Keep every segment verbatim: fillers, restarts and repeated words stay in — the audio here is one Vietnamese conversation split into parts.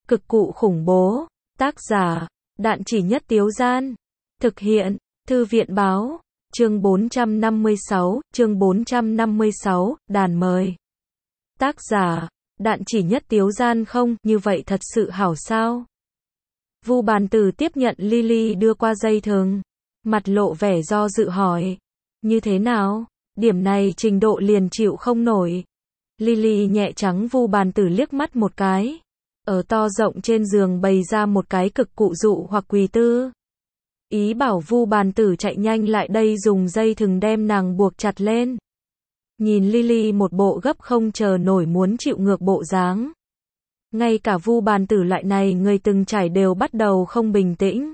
Cực cụ khủng bố. Tác giả, Đạn Chỉ Nhất Tiếu Gian. Thực hiện, Thư viện báo. Chương bốn trăm năm mươi sáu, chương bốn trăm năm mươi sáu, đàn mời. Tác giả, Đạn Chỉ Nhất Tiếu Gian. Không, như vậy thật sự hảo sao? Vu Bàn Tử tiếp nhận Lily đưa qua dây thừng, mặt lộ vẻ do dự hỏi. Như thế nào? Điểm này trình độ liền chịu không nổi. Lily nhẹ trắng Vu Bàn Tử liếc mắt một cái. Ở to rộng trên giường bày ra một cái cực cụ dụ hoặc quỳ tư. Ý bảo Vu Bàn Tử chạy nhanh lại đây dùng dây thừng đem nàng buộc chặt lên. Nhìn Lily một bộ gấp không chờ nổi muốn chịu ngược bộ dáng. Ngay cả Vu Bàn Tử lại này người từng trải đều bắt đầu không bình tĩnh.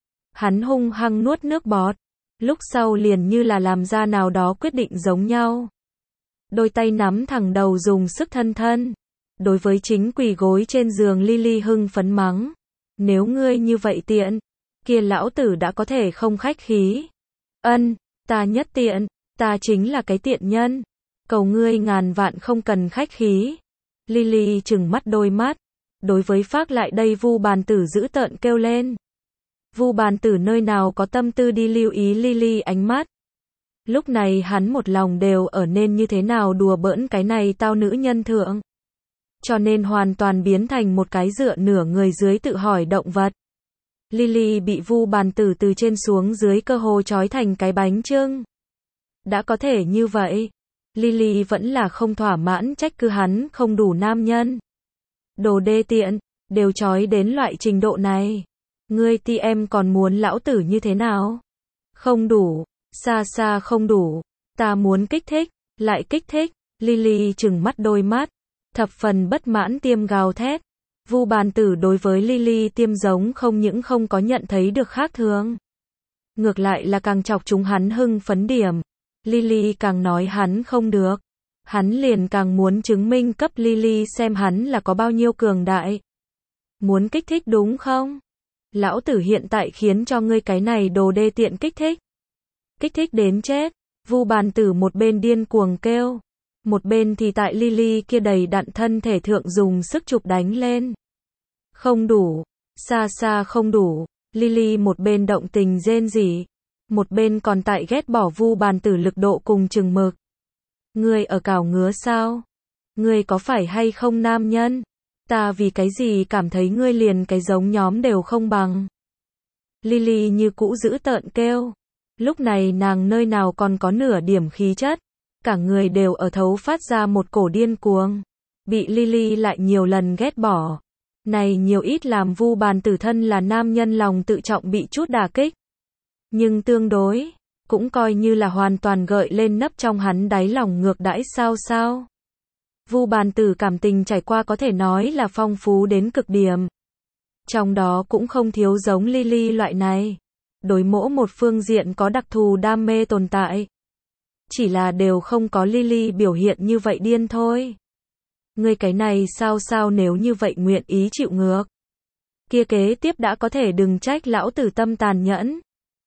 Hắn hung hăng nuốt nước bọt, lúc sau liền như là làm ra nào đó quyết định giống nhau. Đôi tay nắm thẳng đầu dùng sức thân thân. Đối với chính quỳ gối trên giường Lily hưng phấn mắng. Nếu ngươi như vậy tiện, kia lão tử đã có thể không khách khí. Ân, ta nhất tiện, ta chính là cái tiện nhân. Cầu ngươi ngàn vạn không cần khách khí. Lily trừng mắt đôi mắt. Đối với phác lại đây Vu Bàn Tử dữ tợn kêu lên. Vu Bàn Tử nơi nào có tâm tư đi lưu ý Lily ánh mắt. Lúc này hắn một lòng đều ở nên như thế nào đùa bỡn cái này tao nữ nhân thượng. Cho nên hoàn toàn biến thành một cái dựa nửa người dưới tự hỏi động vật. Lily bị Vu Bàn Tử từ trên xuống dưới cơ hồ trói thành cái bánh chưng. Đã có thể như vậy, Lily vẫn là không thỏa mãn trách cứ hắn không đủ nam nhân. Đồ đê tiện, đều trói đến loại trình độ này. Ngươi ti em còn muốn lão tử như thế nào? Không đủ, xa xa không đủ. Ta muốn kích thích, lại kích thích. Lily trừng mắt đôi mắt, thập phần bất mãn tiêm gào thét. Vu Bàn Tử đối với Lily tiêm giống không những không có nhận thấy được khác thường. Ngược lại là càng chọc chúng hắn hưng phấn điểm. Lily càng nói hắn không được. Hắn liền càng muốn chứng minh cấp Lily xem hắn là có bao nhiêu cường đại. Muốn kích thích đúng không? Lão tử hiện tại khiến cho ngươi cái này đồ đê tiện kích thích. Kích thích đến chết. Vu Bàn Tử một bên điên cuồng kêu. Một bên thì tại Lily kia đầy đặn thân thể thượng dùng sức chụp đánh lên. Không đủ. Xa xa không đủ. Lily một bên động tình rên rỉ. Một bên còn tại ghét bỏ Vu Bàn Tử lực độ cùng chừng mực. Ngươi ở cào ngứa sao? Ngươi có phải hay không nam nhân? Ta vì cái gì cảm thấy ngươi liền cái giống nhóm đều không bằng. Lily như cũ giữ tợn kêu. Lúc này nàng nơi nào còn có nửa điểm khí chất. Cả người đều ở thấu phát ra một cổ điên cuồng. Bị Lily lại nhiều lần ghét bỏ. Này nhiều ít làm Vu Bàn Tử thân là nam nhân lòng tự trọng bị chút đả kích. Nhưng tương đối, cũng coi như là hoàn toàn gợi lên nấp trong hắn đáy lòng ngược đãi sao sao. Vu Bàn Tử cảm tình trải qua có thể nói là phong phú đến cực điểm. Trong đó cũng không thiếu giống Lily loại này. Đối mỗi một phương diện có đặc thù đam mê tồn tại. Chỉ là đều không có Lily biểu hiện như vậy điên thôi. Ngươi cái này sao sao nếu như vậy nguyện ý chịu ngược. Kia kế tiếp đã có thể đừng trách lão tử tâm tàn nhẫn.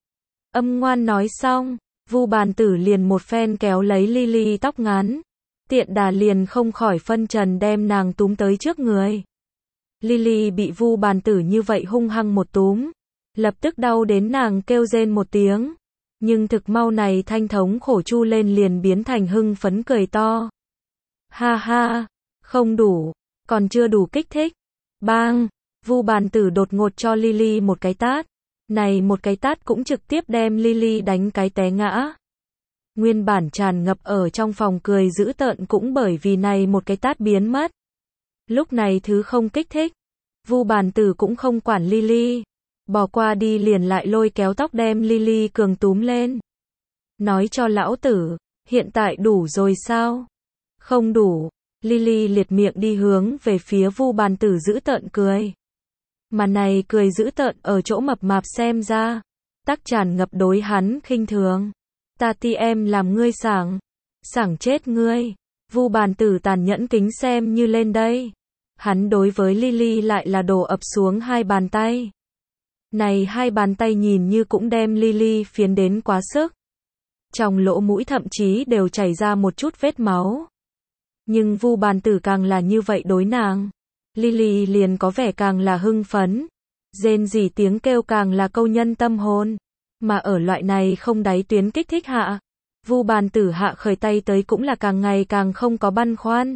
Âm ngoan nói xong, Vu Bàn Tử liền một phen kéo lấy Lily tóc ngắn. Tiện đà liền không khỏi phân trần đem nàng túm tới trước người. Lily bị Vu Bàn Tử như vậy hung hăng một túm. Lập tức đau đến nàng kêu rên một tiếng. Nhưng thực mau này thanh thống khổ chu lên liền biến thành hưng phấn cười to. Ha ha, không đủ, còn chưa đủ kích thích. Bang, Vu Bàn Tử đột ngột cho Lily một cái tát. Này một cái tát cũng trực tiếp đem Lily đánh cái té ngã. Nguyên bản tràn ngập ở trong phòng cười dữ tợn cũng bởi vì này một cái tát biến mất. Lúc này thứ không kích thích. Vu Bàn Tử cũng không quản Lily. Bỏ qua đi liền lại lôi kéo tóc đem Lily cường túm lên. Nói cho lão tử, hiện tại đủ rồi sao? Không đủ. Lily liệt miệng đi hướng về phía Vu Bàn Tử dữ tợn cười. Mà này cười dữ tợn ở chỗ mập mạp xem ra. Tắc tràn ngập đối hắn khinh thường. Ta ti em làm ngươi sảng. Sảng chết ngươi. Vu Bàn Tử tàn nhẫn kính xem như lên đây. Hắn đối với Lily lại là đổ ập xuống hai bàn tay. Này hai bàn tay nhìn như cũng đem Lily phiến đến quá sức. Trong lỗ mũi thậm chí đều chảy ra một chút vết máu. Nhưng Vu Bàn Tử càng là như vậy đối nàng. Lily liền có vẻ càng là hưng phấn. Rên rỉ tiếng kêu càng là câu nhân tâm hồn. Mà ở loại này không đáy tuyến kích thích hạ, Vu Bàn Tử hạ khởi tay tới cũng là càng ngày càng không có băn khoăn.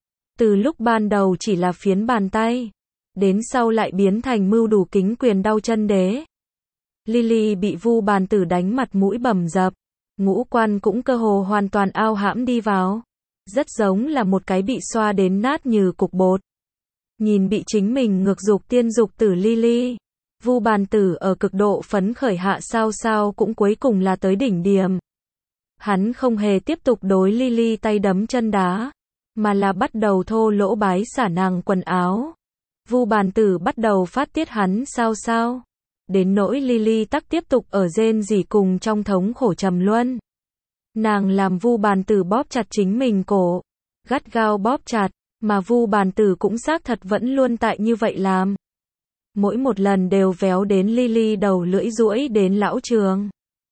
Từ lúc ban đầu chỉ là phiến bàn tay, đến sau lại biến thành mưu đủ kính quyền đau chân đế. Lily bị Vu Bàn Tử đánh mặt mũi bầm dập, ngũ quan cũng cơ hồ hoàn toàn ao hãm đi vào. Rất giống là một cái bị xoa đến nát như cục bột. Nhìn bị chính mình ngược dục tiên dục tử Lily, Vu Bàn Tử ở cực độ phấn khởi hạ sao sao cũng cuối cùng là tới đỉnh điểm. Hắn không hề tiếp tục đối Lily tay đấm chân đá, mà là bắt đầu thô lỗ bái xả nàng quần áo. Vu Bàn Tử bắt đầu phát tiết hắn sao sao. Đến nỗi Lily tắc tiếp tục ở rên rỉ cùng trong thống khổ trầm luân. Nàng làm Vu Bàn Tử bóp chặt chính mình cổ, gắt gao bóp chặt, mà Vu Bàn Tử cũng xác thật vẫn luôn tại như vậy làm. Mỗi một lần đều véo đến Lily đầu lưỡi duỗi đến lão trường.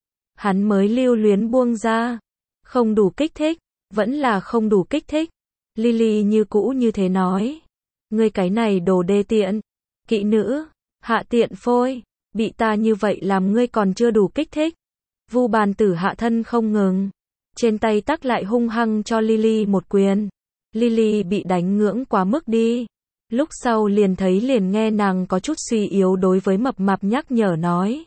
Hắn mới lưu luyến buông ra. Không đủ kích thích, vẫn là không đủ kích thích. Lily như cũ như thế nói. Ngươi cái này đồ đê tiện, kỵ nữ, hạ tiện phôi, bị ta như vậy làm ngươi còn chưa đủ kích thích. Vu Bàn Tử hạ thân không ngừng, trên tay tắc lại hung hăng cho Lily một quyền. Lily bị đánh ngưỡng quá mức đi. Lúc sau liền thấy liền nghe nàng có chút suy yếu đối với mập mạp nhắc nhở nói.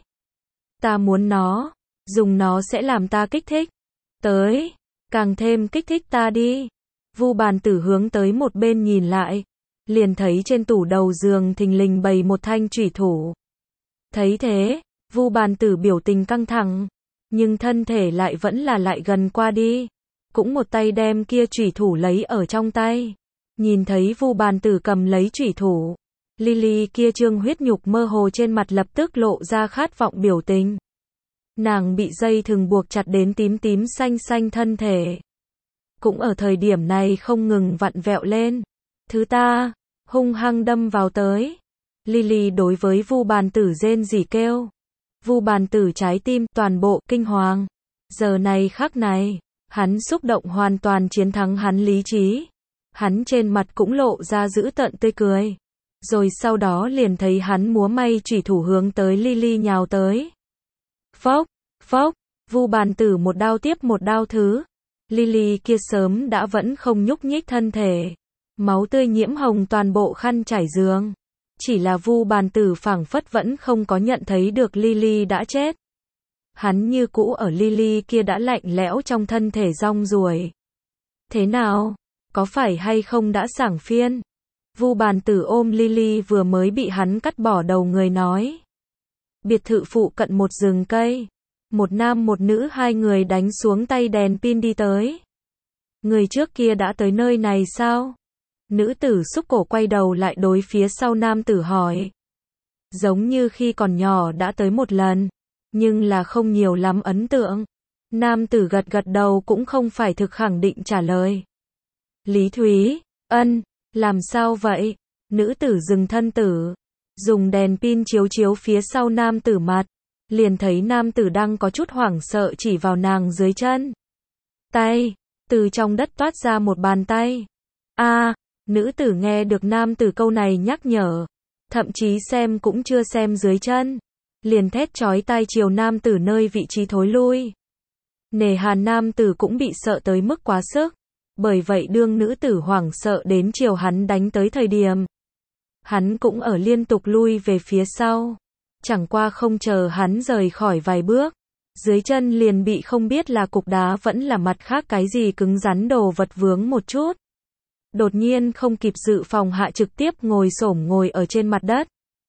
Ta muốn nó, dùng nó sẽ làm ta kích thích. Tới, càng thêm kích thích ta đi. Vu Bàn Tử hướng tới một bên nhìn lại, liền thấy trên tủ đầu giường thình lình bày một thanh chủy thủ. Thấy thế, Vu Bàn Tử biểu tình căng thẳng, nhưng thân thể lại vẫn là lại gần qua đi, cũng một tay đem kia chủy thủ lấy ở trong tay. Nhìn thấy Vu Bàn Tử cầm lấy chủy thủ, Lily kia trương huyết nhục mơ hồ trên mặt lập tức lộ ra khát vọng biểu tình. Nàng bị dây thừng buộc chặt đến tím tím xanh xanh thân thể, cũng ở thời điểm này không ngừng vặn vẹo lên. Thứ ta, hung hăng đâm vào tới. Lily đối với Vu Bàn Tử rên rỉ kêu. Vu Bàn Tử trái tim toàn bộ kinh hoàng. Giờ này khắc này, hắn xúc động hoàn toàn chiến thắng hắn lý trí. Hắn trên mặt cũng lộ ra dữ tợn tươi cười. Rồi sau đó liền thấy hắn múa may chủy thủ hướng tới Lily nhào tới. Phốc, phốc, Vu Bàn Tử một đao tiếp một đao thứ. Lily kia sớm đã vẫn không nhúc nhích thân thể. Máu tươi nhiễm hồng toàn bộ khăn trải giường. Chỉ là Vu Bàn Tử phảng phất vẫn không có nhận thấy được Lily đã chết. Hắn như cũ ở Lily kia đã lạnh lẽo trong thân thể rong ruổi. Thế nào? Có phải hay không đã sảng phiên? Vu Bàn Tử ôm Lily vừa mới bị hắn cắt bỏ đầu người nói. Biệt thự phụ cận một rừng cây. Một nam một nữ hai người đánh xuống tay đèn pin đi tới. Người trước kia đã tới nơi này sao? Nữ tử xúc cổ quay đầu lại đối phía sau nam tử hỏi. Giống như khi còn nhỏ đã tới một lần, nhưng là không nhiều lắm ấn tượng. Nam tử gật gật đầu cũng không phải thực khẳng định trả lời. Lý Thúy, ân, làm sao vậy? Nữ tử dừng thân tử, dùng đèn pin chiếu chiếu phía sau nam tử mặt, liền thấy nam tử đang có chút hoảng sợ chỉ vào nàng dưới chân. Tay, từ trong đất toát ra một bàn tay. A, à, nữ tử nghe được nam tử câu này nhắc nhở, thậm chí xem cũng chưa xem dưới chân, liền thét chói tai chiều nam tử nơi vị trí thối lui. Nề hà nam tử cũng bị sợ tới mức quá sức, bởi vậy đương nữ tử hoảng sợ đến chiều hắn đánh tới thời điểm, hắn cũng ở liên tục lui về phía sau. Chẳng qua không chờ hắn rời khỏi vài bước, dưới chân liền bị không biết là cục đá vẫn là mặt khác cái gì cứng rắn đồ vật vướng một chút. Đột nhiên không kịp dự phòng hạ trực tiếp ngồi xổm ngồi ở trên mặt đất.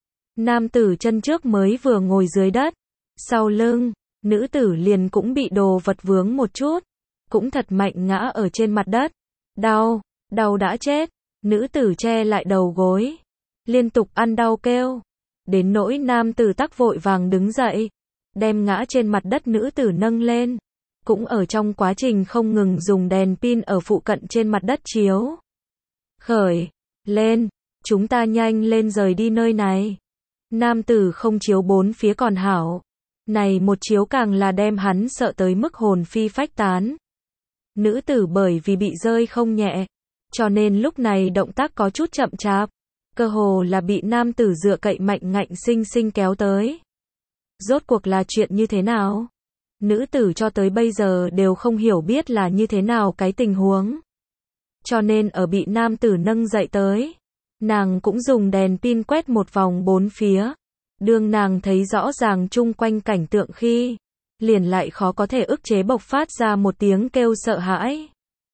Nam tử chân trước mới vừa ngồi dưới đất, sau lưng, nữ tử liền cũng bị đồ vật vướng một chút, cũng thật mạnh ngã ở trên mặt đất. Đau, đau đã chết, nữ tử che lại đầu gối, liên tục ăn đau kêu. Đến nỗi nam tử tắc vội vàng đứng dậy, đem ngã trên mặt đất nữ tử nâng lên, cũng ở trong quá trình không ngừng dùng đèn pin ở phụ cận trên mặt đất chiếu. Khởi, lên, chúng ta nhanh lên rời đi nơi này. Nam tử không chiếu bốn phía còn hảo, này một chiếu càng là đem hắn sợ tới mức hồn phi phách tán. Nữ tử bởi vì bị rơi không nhẹ, cho nên lúc này động tác có chút chậm chạp, cơ hồ là bị nam tử dựa cậy mạnh ngạnh sinh sinh kéo tới. Rốt cuộc là chuyện như thế nào? Nữ tử cho tới bây giờ đều không hiểu biết là như thế nào cái tình huống. Cho nên ở bị nam tử nâng dậy tới, nàng cũng dùng đèn pin quét một vòng bốn phía. Đương nàng thấy rõ ràng chung quanh cảnh tượng khi, liền lại khó có thể ức chế bộc phát ra một tiếng kêu sợ hãi.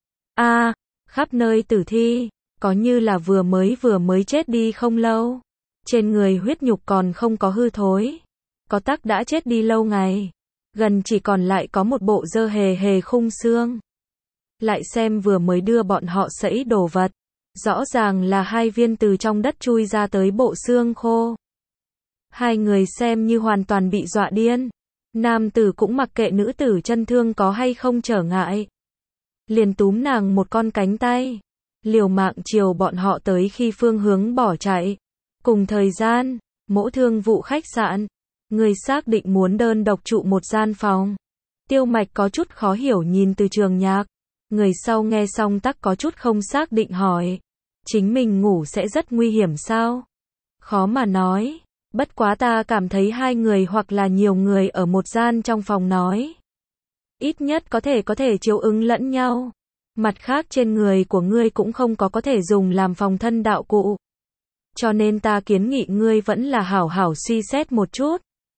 A, khắp nơi tử thi, có như là vừa mới vừa mới chết đi không lâu. Trên người huyết nhục còn không có hư thối, có tắc đã chết đi lâu ngày. Gần chỉ còn lại có một bộ dơ hề hề khung xương. Lại xem vừa mới đưa bọn họ sẫy đồ vật, rõ ràng là hai viên từ trong đất chui ra tới bộ xương khô. Hai người xem như hoàn toàn bị dọa điên. Nam tử cũng mặc kệ nữ tử chân thương có hay không trở ngại, liền túm nàng một con cánh tay, liều mạng chiều bọn họ tới khi phương hướng bỏ chạy. Cùng thời gian, Mỗ Thương vụ khách sạn, người xác định muốn đơn độc trụ một gian phòng. Tiêu Mạch có chút khó hiểu nhìn Từ Trường Nhạc, người sau nghe xong tắc có chút không xác định hỏi, chính mình ngủ sẽ rất nguy hiểm sao? Khó mà nói, bất quá ta cảm thấy hai người hoặc là nhiều người ở một gian trong phòng nói, ít nhất có thể có thể chiếu ứng lẫn nhau. Mặt khác trên người của ngươi cũng không có có thể dùng làm phòng thân đạo cụ. Cho nên ta kiến nghị ngươi vẫn là hảo hảo suy xét một chút.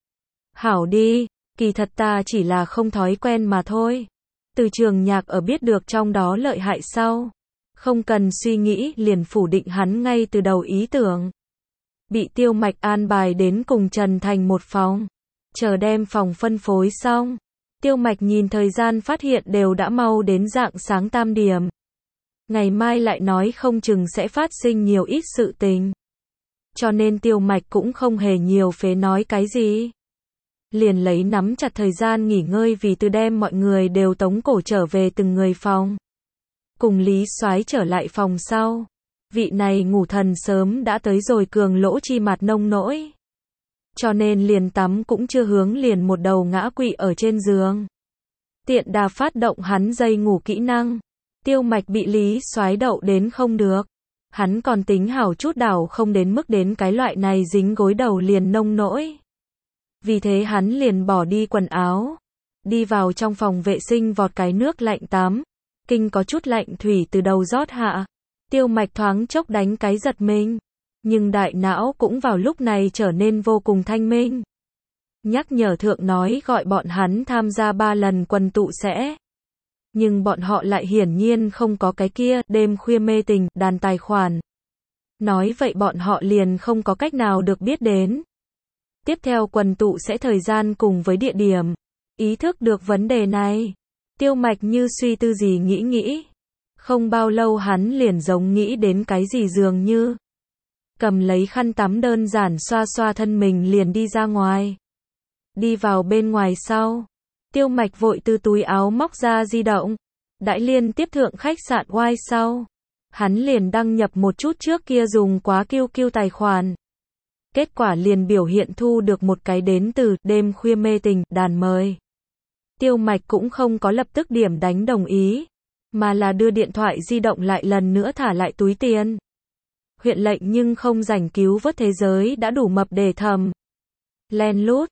Hảo đi, kỳ thật ta chỉ là không thói quen mà thôi. Từ Trường Nhạc ở biết được trong đó lợi hại sau, không cần suy nghĩ liền phủ định hắn ngay từ đầu ý tưởng. Bị Tiêu Mạch an bài đến cùng Trần Thành một phòng, chờ đem phòng phân phối xong. Tiêu Mạch nhìn thời gian phát hiện đều đã mau đến rạng sáng tam điểm. Ngày mai lại nói không chừng sẽ phát sinh nhiều ít sự tình. Cho nên Tiêu Mạch cũng không hề nhiều phế nói cái gì. Liền lấy nắm chặt thời gian nghỉ ngơi vì từ đem mọi người đều tống cổ trở về từng người phòng. Cùng Lý Soái trở lại phòng sau. Vị này ngủ thần sớm đã tới rồi cường lỗ chi mặt nông nỗi. Cho nên liền tắm cũng chưa hướng liền một đầu ngã quỵ ở trên giường. Tiện đà phát động hắn dây ngủ kỹ năng. Tiêu Mạch bị Lý Soái đậu đến không được. Hắn còn tính hảo chút đảo không đến mức đến cái loại này dính gối đầu liền nông nỗi. Vì thế hắn liền bỏ đi quần áo, đi vào trong phòng vệ sinh vọt cái nước lạnh tắm. Kinh có chút lạnh thủy từ đầu rót hạ. Tiêu Mạch thoáng chốc đánh cái giật mình. Nhưng đại não cũng vào lúc này trở nên vô cùng thanh minh. Nhắc nhở thượng nói gọi bọn hắn tham gia ba lần quần tụ sẽ. Nhưng bọn họ lại hiển nhiên không có cái kia đêm khuya mê tình đàn tài khoản. Nói vậy bọn họ liền không có cách nào được biết đến. Tiếp theo quần tụ sẽ thời gian cùng với địa điểm. Ý thức được vấn đề này, Tiêu Mạch như suy tư gì nghĩ nghĩ. Không bao lâu hắn liền giống nghĩ đến cái gì dường như. Cầm lấy khăn tắm đơn giản xoa xoa thân mình liền đi ra ngoài. Đi vào bên ngoài sau, Tiêu Mạch vội từ túi áo móc ra di động. Đãi liên tiếp thượng khách sạn Y sau, hắn liền đăng nhập một chút trước kia dùng quá Q Q tài khoản. Kết quả liền biểu hiện thu được một cái đến từ đêm khuya mê tình đàn mời. Tiêu Mạch cũng không có lập tức điểm đánh đồng ý, mà là đưa điện thoại di động lại lần nữa thả lại túi tiền. Huyện lệnh nhưng không rảnh cứu vớt thế giới đã đủ mập để thầm. Len lút,